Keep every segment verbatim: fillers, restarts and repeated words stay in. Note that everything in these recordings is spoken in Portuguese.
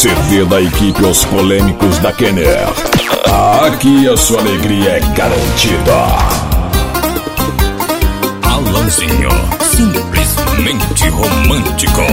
C D da equipe Os Polêmicos da Kenner. Aqui a sua alegria é garantida. Alanzinho, simplesmente romântico.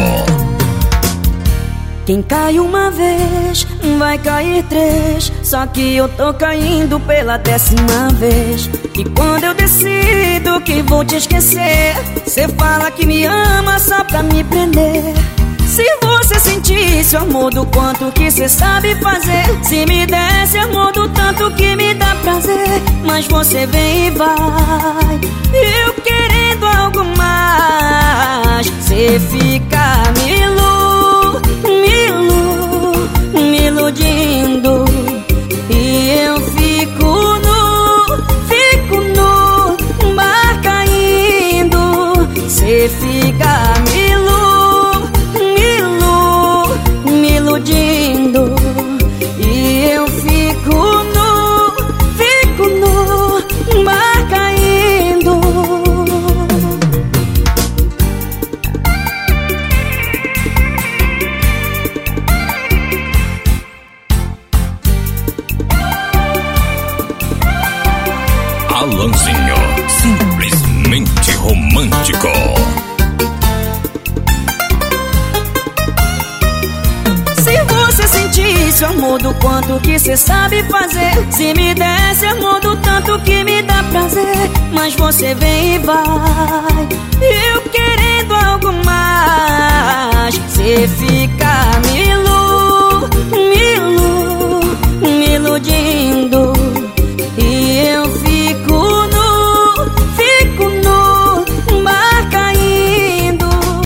Quem cai uma vez, vai cair três. Só que eu tô caindo pela décima vez. E quando eu decido que vou te esquecer, cê fala que me ama só pra me prender. Se você sentisse o amor do quanto que cê sabe fazer, se me desse amor do tanto que me dá prazer. Mas você vem e vai, eu querendo algo mais. Cê fica me ilu, me ilu, me iludindo. E eu fico nu, fico no mar caindo. Cê fica me ilu, me ilu, me iludindo. E eu fico nu, fico no mar caindo. Alanzinho, simplesmente romântico. Se você sentisse o amor do quanto que cê sabe fazer, se me desse amor do tanto que me dá prazer. Mas você vem e vai, eu querendo algo mais. Cê fica